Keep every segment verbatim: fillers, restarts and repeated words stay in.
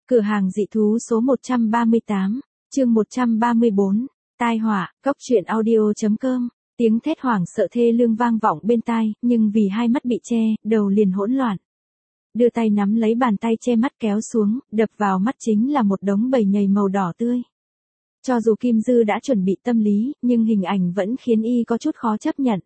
Cửa hàng dị thú số một trăm ba mươi tám, chương một trăm ba mươi bốn, tai họa, góc truyện audio.com, tiếng thét hoảng sợ thê lương vang vọng bên tai, nhưng vì hai mắt bị che, đầu liền hỗn loạn. Đưa tay nắm lấy bàn tay che mắt kéo xuống, đập vào mắt chính là một đống bầy nhầy màu đỏ tươi. Cho dù Kim Dư đã chuẩn bị tâm lý, nhưng hình ảnh vẫn khiến y có chút khó chấp nhận.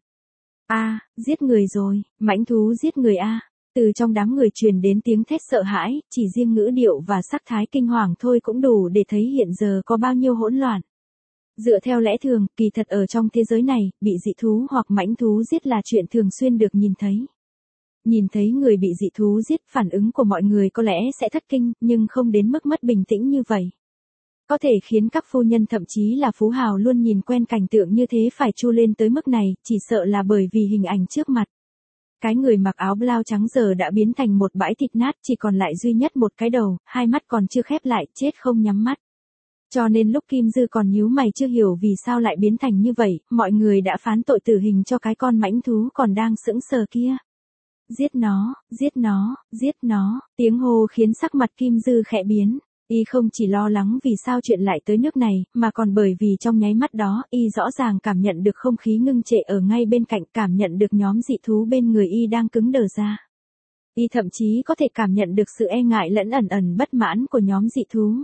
A, giết người rồi, mãnh thú giết người a. Từ trong đám người truyền đến tiếng thét sợ hãi, chỉ riêng ngữ điệu và sắc thái kinh hoàng thôi cũng đủ để thấy hiện giờ có bao nhiêu hỗn loạn. Dựa theo lẽ thường, kỳ thật ở trong thế giới này, bị dị thú hoặc mãnh thú giết là chuyện thường xuyên được nhìn thấy. Nhìn thấy người bị dị thú giết, phản ứng của mọi người có lẽ sẽ thất kinh, nhưng không đến mức mất bình tĩnh như vậy. Có thể khiến các phu nhân thậm chí là phú hào luôn nhìn quen cảnh tượng như thế phải chu lên tới mức này, chỉ sợ là bởi vì hình ảnh trước mặt. Cái người mặc áo blau trắng giờ đã biến thành một bãi thịt nát, chỉ còn lại duy nhất một cái đầu, hai mắt còn chưa khép lại, chết không nhắm mắt. Cho nên lúc Kim Dư còn nhíu mày chưa hiểu vì sao lại biến thành như vậy, mọi người đã phán tội tử hình cho cái con mãnh thú còn đang sững sờ kia. Giết nó, giết nó, giết nó, tiếng hô khiến sắc mặt Kim Dư khẽ biến. Y không chỉ lo lắng vì sao chuyện lại tới nước này, mà còn bởi vì trong nháy mắt đó, Y rõ ràng cảm nhận được không khí ngưng trệ ở ngay bên cạnh, cảm nhận được nhóm dị thú bên người Y đang cứng đờ ra. Y thậm chí có thể cảm nhận được sự e ngại lẫn ẩn ẩn bất mãn của nhóm dị thú.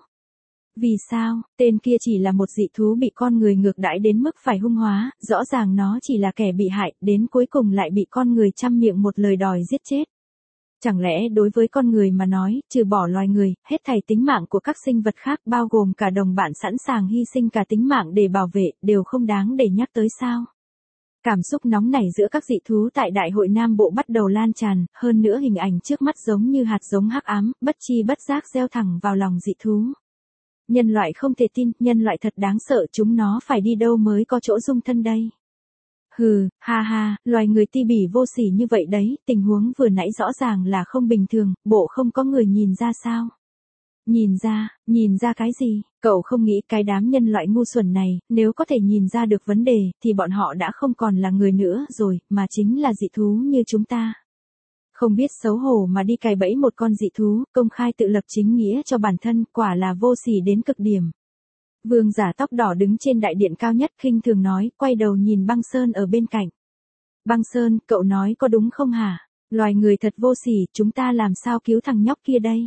Vì sao, tên kia chỉ là một dị thú bị con người ngược đãi đến mức phải hung hóa, rõ ràng nó chỉ là kẻ bị hại, đến cuối cùng lại bị con người trăm miệng một lời đòi giết chết. Chẳng lẽ đối với con người mà nói, trừ bỏ loài người, hết thảy tính mạng của các sinh vật khác bao gồm cả đồng bạn sẵn sàng hy sinh cả tính mạng để bảo vệ, đều không đáng để nhắc tới sao? Cảm xúc nóng nảy giữa các dị thú tại Đại hội Nam Bộ bắt đầu lan tràn, hơn nữa hình ảnh trước mắt giống như hạt giống hắc ám, bất chi bất giác gieo thẳng vào lòng dị thú. Nhân loại không thể tin, nhân loại thật đáng sợ, chúng nó phải đi đâu mới có chỗ dung thân đây? Hừ, ha ha, loài người ti bỉ vô sỉ như vậy đấy, tình huống vừa nãy rõ ràng là không bình thường, bộ không có người nhìn ra sao? Nhìn ra, nhìn ra cái gì? Cậu không nghĩ cái đám nhân loại ngu xuẩn này, nếu có thể nhìn ra được vấn đề, thì bọn họ đã không còn là người nữa rồi, mà chính là dị thú như chúng ta. Không biết xấu hổ mà đi cài bẫy một con dị thú, công khai tự lập chính nghĩa cho bản thân, quả là vô sỉ đến cực điểm. Vương giả tóc đỏ đứng trên đại điện cao nhất khinh thường nói, quay đầu nhìn Băng Sơn ở bên cạnh. Băng Sơn, cậu nói có đúng không hả? Loài người thật vô sỉ, chúng ta làm sao cứu thằng nhóc kia đây?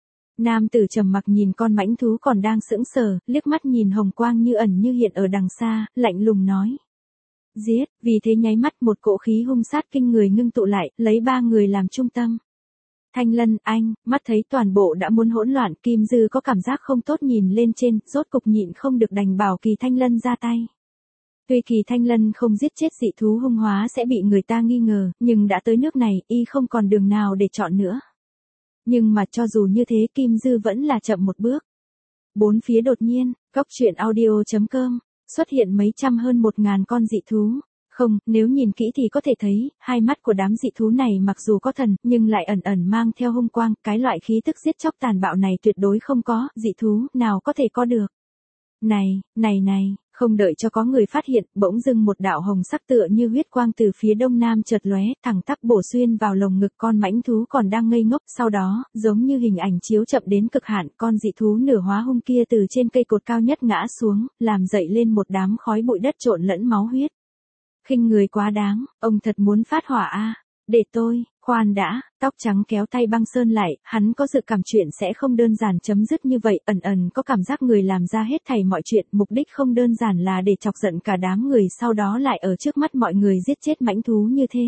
Nam tử trầm mặc nhìn con mãnh thú còn đang sững sờ, liếc mắt nhìn hồng quang như ẩn như hiện ở đằng xa, lạnh lùng nói. Giết, vì thế nháy mắt một cỗ khí hung sát kinh người ngưng tụ lại, lấy ba người làm trung tâm. Thanh Lân, anh, mắt thấy toàn bộ đã muốn hỗn loạn, Kim Dư có cảm giác không tốt nhìn lên trên, rốt cục nhịn không được đành bảo Kỳ Thanh Lân ra tay. Tuy Kỳ Thanh Lân không giết chết dị thú hung hóa sẽ bị người ta nghi ngờ, nhưng đã tới nước này, y không còn đường nào để chọn nữa. Nhưng mà cho dù như thế Kim Dư vẫn là chậm một bước. Bốn phía đột nhiên, góc truyện audio.com, xuất hiện mấy trăm hơn một ngàn con dị thú. Không, nếu nhìn kỹ thì có thể thấy, hai mắt của đám dị thú này mặc dù có thần, nhưng lại ẩn ẩn mang theo hung quang, cái loại khí tức giết chóc tàn bạo này tuyệt đối không có, dị thú nào có thể có được. Này, này này, không đợi cho có người phát hiện, bỗng dưng một đạo hồng sắc tựa như huyết quang từ phía đông nam chợt lóe, thẳng tắp bổ xuyên vào lồng ngực con mãnh thú còn đang ngây ngốc, sau đó, giống như hình ảnh chiếu chậm đến cực hạn, con dị thú nửa hóa hung kia từ trên cây cột cao nhất ngã xuống, làm dậy lên một đám khói bụi đất trộn lẫn máu huyết. Khinh người quá đáng, ông thật muốn phát hỏa a. À. Để tôi, khoan đã, tóc trắng kéo tay Băng Sơn lại, hắn có dự cảm chuyện sẽ không đơn giản chấm dứt như vậy, ẩn ẩn có cảm giác người làm ra hết thảy mọi chuyện, mục đích không đơn giản là để chọc giận cả đám người sau đó lại ở trước mắt mọi người giết chết mãnh thú như thế.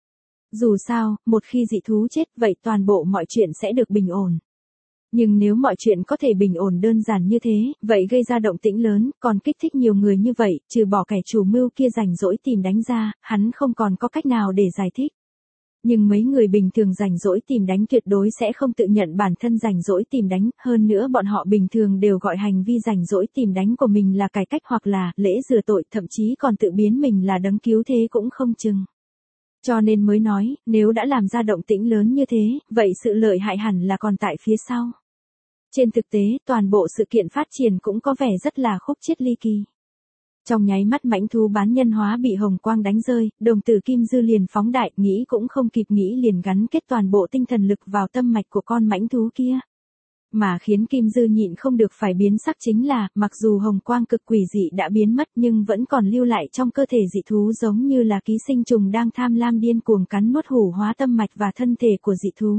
Dù sao, một khi dị thú chết vậy toàn bộ mọi chuyện sẽ được bình ổn. Nhưng nếu mọi chuyện có thể bình ổn đơn giản như thế, vậy gây ra động tĩnh lớn, còn kích thích nhiều người như vậy, trừ bỏ kẻ chủ mưu kia rảnh rỗi tìm đánh ra, hắn không còn có cách nào để giải thích. Nhưng mấy người bình thường rảnh rỗi tìm đánh tuyệt đối sẽ không tự nhận bản thân rảnh rỗi tìm đánh, hơn nữa bọn họ bình thường đều gọi hành vi rảnh rỗi tìm đánh của mình là cải cách hoặc là lễ rửa tội, thậm chí còn tự biến mình là đấng cứu thế cũng không chừng. Cho nên mới nói, nếu đã làm ra động tĩnh lớn như thế, vậy sự lợi hại hẳn là còn tại phía sau. Trên thực tế, toàn bộ sự kiện phát triển cũng có vẻ rất là khúc chiết ly kỳ. Trong nháy mắt mãnh thú bán nhân hóa bị hồng quang đánh rơi, đồng tử Kim Dư liền phóng đại, nghĩ cũng không kịp nghĩ liền gắn kết toàn bộ tinh thần lực vào tâm mạch của con mãnh thú kia. Mà khiến Kim Dư nhịn không được phải biến sắc chính là, mặc dù hồng quang cực quỷ dị đã biến mất nhưng vẫn còn lưu lại trong cơ thể dị thú giống như là ký sinh trùng đang tham lam điên cuồng cắn nuốt hủ hóa tâm mạch và thân thể của dị thú.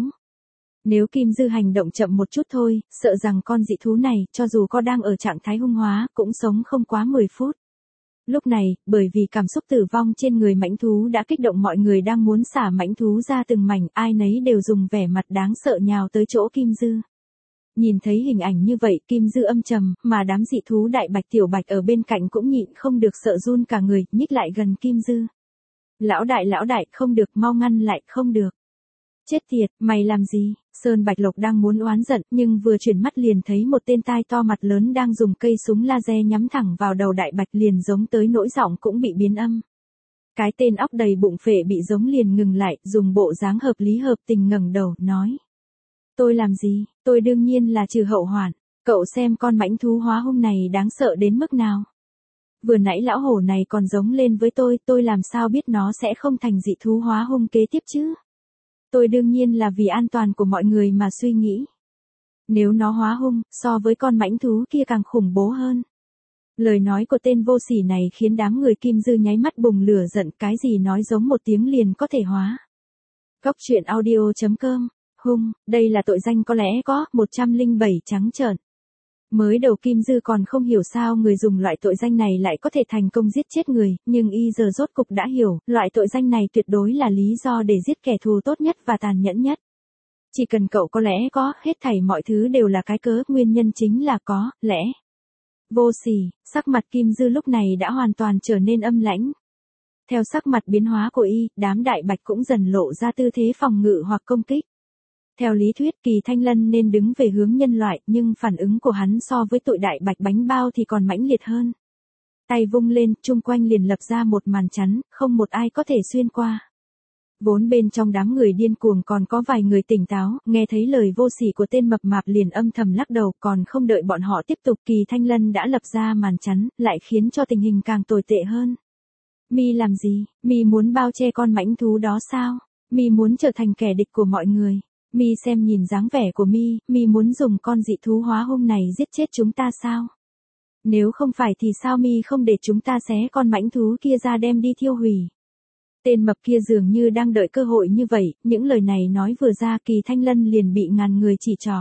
Nếu Kim Dư hành động chậm một chút thôi, sợ rằng con dị thú này, cho dù có đang ở trạng thái hung hóa, cũng sống không quá mười phút. Lúc này, bởi vì cảm xúc tử vong trên người mãnh thú đã kích động mọi người đang muốn xả mãnh thú ra từng mảnh, ai nấy đều dùng vẻ mặt đáng sợ nhào tới chỗ Kim Dư. Nhìn thấy hình ảnh như vậy, Kim Dư âm trầm, mà đám dị thú đại bạch tiểu bạch ở bên cạnh cũng nhịn không được sợ run cả người, nhích lại gần Kim Dư. Lão đại lão đại, không được, mau ngăn lại, không được. Chết tiệt, mày làm gì? Sơn Bạch Lộc đang muốn oán giận, nhưng vừa chuyển mắt liền thấy một tên tai to mặt lớn đang dùng cây súng laser nhắm thẳng vào đầu đại bạch, liền giống tới nỗi giọng cũng bị biến âm. Cái tên óc đầy bụng phệ bị giống liền ngừng lại, dùng bộ dáng hợp lý hợp tình ngẩng đầu, nói. Tôi làm gì? Tôi đương nhiên là trừ hậu hoạn. Cậu xem con mãnh thú hóa hung này đáng sợ đến mức nào. Vừa nãy lão hổ này còn giống lên với tôi, tôi làm sao biết nó sẽ không thành dị thú hóa hung kế tiếp chứ? Tôi đương nhiên là vì an toàn của mọi người mà suy nghĩ. Nếu nó hóa hung, so với con mãnh thú kia càng khủng bố hơn. Lời nói của tên vô sỉ này khiến đám người Kim Dư nháy mắt bùng lửa giận, cái gì nói giống một tiếng liền có thể hóa. Góc truyện audio chấm com, hung, đây là tội danh có lẽ có, một trăm lẻ bảy trắng trợn. Mới đầu Kim Dư còn không hiểu sao người dùng loại tội danh này lại có thể thành công giết chết người, nhưng y giờ rốt cục đã hiểu, loại tội danh này tuyệt đối là lý do để giết kẻ thù tốt nhất và tàn nhẫn nhất. Chỉ cần cậu có lẽ có, hết thảy mọi thứ đều là cái cớ, nguyên nhân chính là có, lẽ. Vô sỉ, sắc mặt Kim Dư lúc này đã hoàn toàn trở nên âm lãnh. Theo sắc mặt biến hóa của y, đám đại bạch cũng dần lộ ra tư thế phòng ngự hoặc công kích. Theo lý thuyết Kỳ Thanh Lân nên đứng về hướng nhân loại, nhưng phản ứng của hắn so với tội đại bạch bánh bao thì còn mãnh liệt hơn. Tay vung lên, chung quanh liền lập ra một màn chắn, không một ai có thể xuyên qua. Vốn bên trong đám người điên cuồng còn có vài người tỉnh táo, nghe thấy lời vô sỉ của tên mập mạp liền âm thầm lắc đầu, còn không đợi bọn họ tiếp tục Kỳ Thanh Lân đã lập ra màn chắn, lại khiến cho tình hình càng tồi tệ hơn. Mi làm gì? Mi muốn bao che con mãnh thú đó sao? Mi muốn trở thành kẻ địch của mọi người. Mi xem nhìn dáng vẻ của Mi, Mi muốn dùng con dị thú hóa hung này giết chết chúng ta sao? Nếu không phải thì sao Mi không để chúng ta xé con mãnh thú kia ra đem đi thiêu hủy? Tên mập kia dường như đang đợi cơ hội như vậy, những lời này nói vừa ra Kỳ Thanh Lân liền bị ngàn người chỉ trỏ.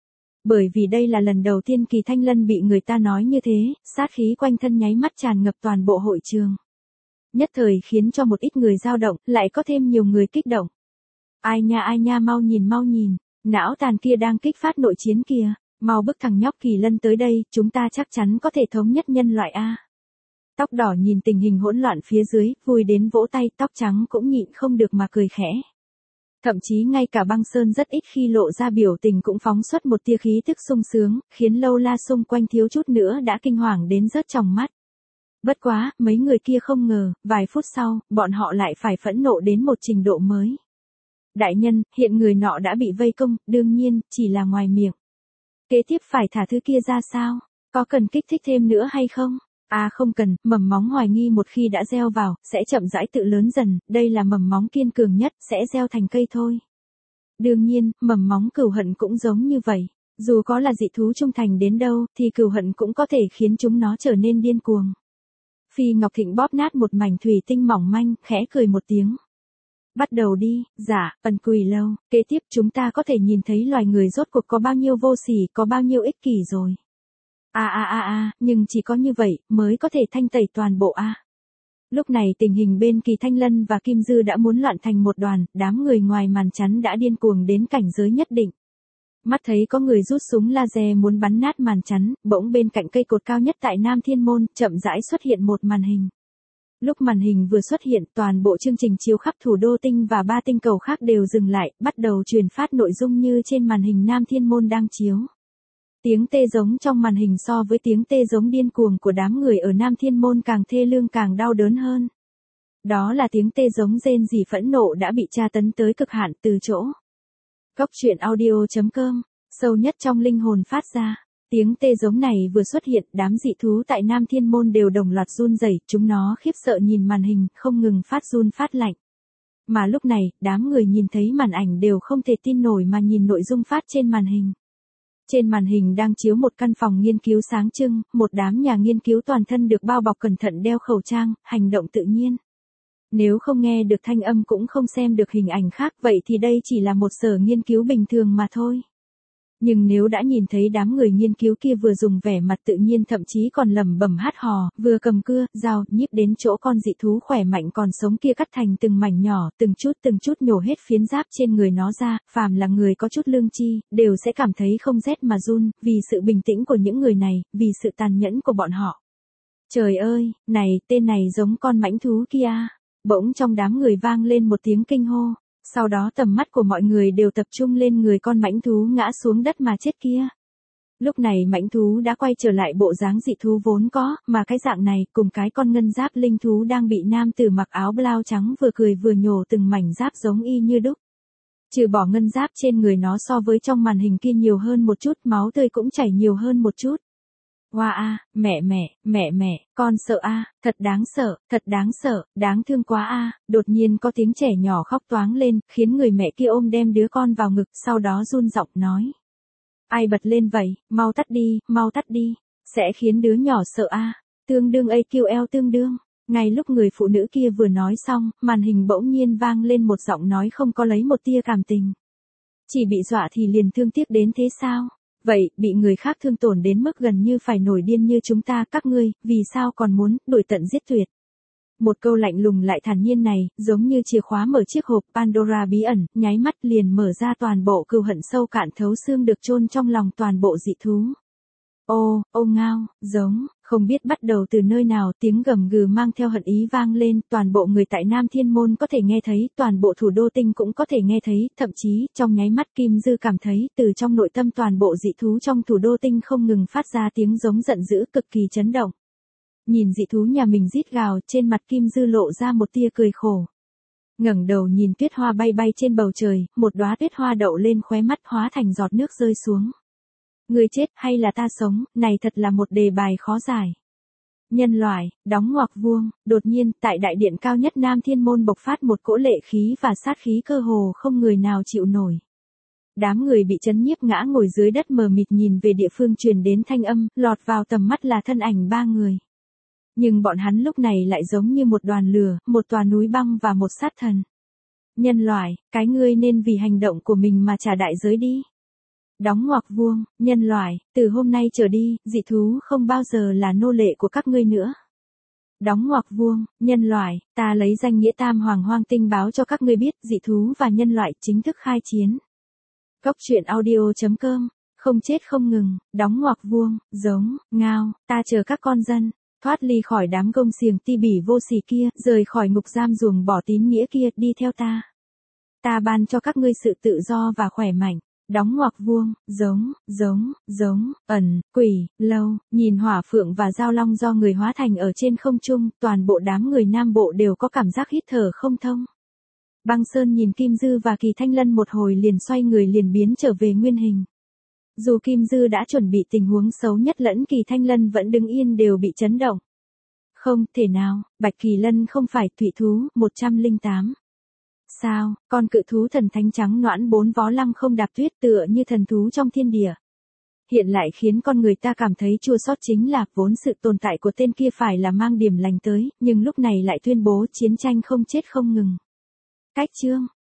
Bởi vì đây là lần đầu tiên Kỳ Thanh Lân bị người ta nói như thế, sát khí quanh thân nháy mắt tràn ngập toàn bộ hội trường. Nhất thời khiến cho một ít người dao động, lại có thêm nhiều người kích động. Ai nha ai nha mau nhìn mau nhìn, não tàn kia đang kích phát nội chiến kìa, mau bức thằng nhóc Kỳ Lân tới đây, chúng ta chắc chắn có thể thống nhất nhân loại a. Tóc đỏ nhìn tình hình hỗn loạn phía dưới, vui đến vỗ tay, tóc trắng cũng nhịn không được mà cười khẽ. Thậm chí ngay cả Băng Sơn rất ít khi lộ ra biểu tình cũng phóng xuất một tia khí tức sung sướng, khiến Lâu La xung quanh thiếu chút nữa đã kinh hoàng đến rớt tròng mắt. Bất quá, mấy người kia không ngờ, vài phút sau, bọn họ lại phải phẫn nộ đến một trình độ mới. Đại nhân, hiện người nọ đã bị vây công, đương nhiên, chỉ là ngoài miệng. Kế tiếp phải thả thứ kia ra sao? Có cần kích thích thêm nữa hay không? À không cần, mầm móng hoài nghi một khi đã gieo vào, sẽ chậm rãi tự lớn dần, đây là mầm móng kiên cường nhất, sẽ gieo thành cây thôi. Đương nhiên, mầm móng cừu hận cũng giống như vậy. Dù có là dị thú trung thành đến đâu, thì cừu hận cũng có thể khiến chúng nó trở nên điên cuồng. Phi Ngọc Thịnh bóp nát một mảnh thủy tinh mỏng manh, khẽ cười một tiếng. Bắt đầu đi, dạ, ẩn quỷ lâu, kế tiếp chúng ta có thể nhìn thấy loài người rốt cuộc có bao nhiêu vô sỉ, có bao nhiêu ích kỷ rồi. À à à à, nhưng chỉ có như vậy, mới có thể thanh tẩy toàn bộ a. À. Lúc này tình hình bên Kỳ Thanh Lân và Kim Dư đã muốn loạn thành một đoàn, đám người ngoài màn chắn đã điên cuồng đến cảnh giới nhất định. Mắt thấy có người rút súng laser muốn bắn nát màn chắn, bỗng bên cạnh cây cột cao nhất tại Nam Thiên Môn, chậm rãi xuất hiện một màn hình. Lúc màn hình vừa xuất hiện, toàn bộ chương trình chiếu khắp thủ đô tinh và ba tinh cầu khác đều dừng lại, bắt đầu truyền phát nội dung như trên màn hình Nam Thiên Môn đang chiếu. Tiếng tê giống trong màn hình so với tiếng tê giống điên cuồng của đám người ở Nam Thiên Môn càng thê lương càng đau đớn hơn. Đó là tiếng tê giống rên rỉ phẫn nộ đã bị tra tấn tới cực hạn từ chỗ. Góc truyện audio chấm com, sâu nhất trong linh hồn phát ra. Tiếng tê giống này vừa xuất hiện, đám dị thú tại Nam Thiên Môn đều đồng loạt run rẩy, chúng nó khiếp sợ nhìn màn hình, không ngừng phát run phát lạnh. Mà lúc này, đám người nhìn thấy màn ảnh đều không thể tin nổi mà nhìn nội dung phát trên màn hình. Trên màn hình đang chiếu một căn phòng nghiên cứu sáng trưng, một đám nhà nghiên cứu toàn thân được bao bọc cẩn thận đeo khẩu trang, hành động tự nhiên. Nếu không nghe được thanh âm cũng không xem được hình ảnh khác, vậy thì đây chỉ là một sở nghiên cứu bình thường mà thôi. Nhưng nếu đã nhìn thấy đám người nghiên cứu kia vừa dùng vẻ mặt tự nhiên, thậm chí còn lẩm bẩm hát hò, vừa cầm cưa, dao, nhíp đến chỗ con dị thú khỏe mạnh còn sống kia cắt thành từng mảnh nhỏ, từng chút từng chút nhổ hết phiến giáp trên người nó ra, phàm là người có chút lương tri, đều sẽ cảm thấy không rét mà run, vì sự bình tĩnh của những người này, vì sự tàn nhẫn của bọn họ. Trời ơi, này, tên này giống con mãnh thú kia. Bỗng trong đám người vang lên một tiếng kinh hô. Sau đó tầm mắt của mọi người đều tập trung lên người con mãnh thú ngã xuống đất mà chết kia. Lúc này mãnh thú đã quay trở lại bộ dáng dị thú vốn có, mà cái dạng này cùng cái con ngân giáp linh thú đang bị nam tử mặc áo blau trắng vừa cười vừa nhổ từng mảnh giáp giống y như đúc. Trừ bỏ ngân giáp trên người nó so với trong màn hình kia nhiều hơn một chút, máu tươi cũng chảy nhiều hơn một chút. Hoa a, mẹ mẹ, mẹ mẹ, con sợ a, thật đáng sợ, thật đáng sợ, đáng thương quá a. Đột nhiên có tiếng trẻ nhỏ khóc toáng lên, khiến người mẹ kia ôm đem đứa con vào ngực, sau đó run giọng nói. Ai bật lên vậy, mau tắt đi, mau tắt đi, sẽ khiến đứa nhỏ sợ a. Tương đương a quy lờ tương đương. Ngay lúc người phụ nữ kia vừa nói xong, màn hình bỗng nhiên vang lên một giọng nói không có lấy một tia cảm tình. Chỉ bị dọa thì liền thương tiếc đến thế sao? Vậy, bị người khác thương tổn đến mức gần như phải nổi điên như chúng ta, các ngươi, vì sao còn muốn, đuổi tận giết tuyệt. Một câu lạnh lùng lại thản nhiên này, giống như chìa khóa mở chiếc hộp Pandora bí ẩn, nháy mắt liền mở ra toàn bộ cừu hận sâu cạn thấu xương được chôn trong lòng toàn bộ dị thú. Ô, ô ngao, giống, không biết bắt đầu từ nơi nào, tiếng gầm gừ mang theo hận ý vang lên, toàn bộ người tại Nam Thiên Môn có thể nghe thấy, toàn bộ thủ đô tinh cũng có thể nghe thấy, thậm chí, trong nháy mắt Kim Dư cảm thấy, từ trong nội tâm toàn bộ dị thú trong thủ đô tinh không ngừng phát ra tiếng giống giận dữ cực kỳ chấn động. Nhìn dị thú nhà mình rít gào, trên mặt Kim Dư lộ ra một tia cười khổ. Ngẩng đầu nhìn tuyết hoa bay bay trên bầu trời, một đóa tuyết hoa đậu lên khóe mắt hóa thành giọt nước rơi xuống. Người chết hay là ta sống, này thật là một đề bài khó giải. Nhân loại, đóng ngoặc vuông, đột nhiên, tại đại điện cao nhất Nam Thiên Môn bộc phát một cỗ lệ khí và sát khí cơ hồ không người nào chịu nổi. Đám người bị chấn nhiếp ngã ngồi dưới đất mờ mịt nhìn về địa phương truyền đến thanh âm, lọt vào tầm mắt là thân ảnh ba người. Nhưng bọn hắn lúc này lại giống như một đoàn lửa, một tòa núi băng và một sát thần. Nhân loại, cái ngươi nên vì hành động của mình mà trả đại giới đi. Đóng ngoặc vuông, nhân loại, từ hôm nay trở đi, dị thú không bao giờ là nô lệ của các ngươi nữa. Đóng ngoặc vuông, nhân loại, ta lấy danh nghĩa Tam Hoàng Hoang Tinh báo cho các ngươi biết, dị thú và nhân loại chính thức khai chiến. Cốc truyện audio chấm com, không chết không ngừng, đóng ngoặc vuông, giống, ngao, ta chờ các con dân, thoát ly khỏi đám gông xiềng ti bỉ vô sỉ kia, rời khỏi ngục giam ruồng bỏ tín nghĩa kia, đi theo ta. Ta ban cho các ngươi sự tự do và khỏe mạnh. Đóng ngoặc vuông, giống, giống, giống, ẩn, quỷ, lâu, nhìn hỏa phượng và giao long do người hóa thành ở trên không trung, toàn bộ đám người Nam Bộ đều có cảm giác hít thở không thông. Băng Sơn nhìn Kim Dư và Kỳ Thanh Lân một hồi liền xoay người liền biến trở về nguyên hình. Dù Kim Dư đã chuẩn bị tình huống xấu nhất lẫn Kỳ Thanh Lân vẫn đứng yên đều bị chấn động. Không thể nào, Bạch Kỳ Lân không phải thủy thú, một trăm lẻ tám. Sao, con cự thú thần thánh trắng noãn bốn vó lăng không đạp tuyết tựa như thần thú trong thiên địa. Hiện lại khiến con người ta cảm thấy chua xót chính là vốn sự tồn tại của tên kia phải là mang điểm lành tới, nhưng lúc này lại tuyên bố chiến tranh không chết không ngừng. Cách chương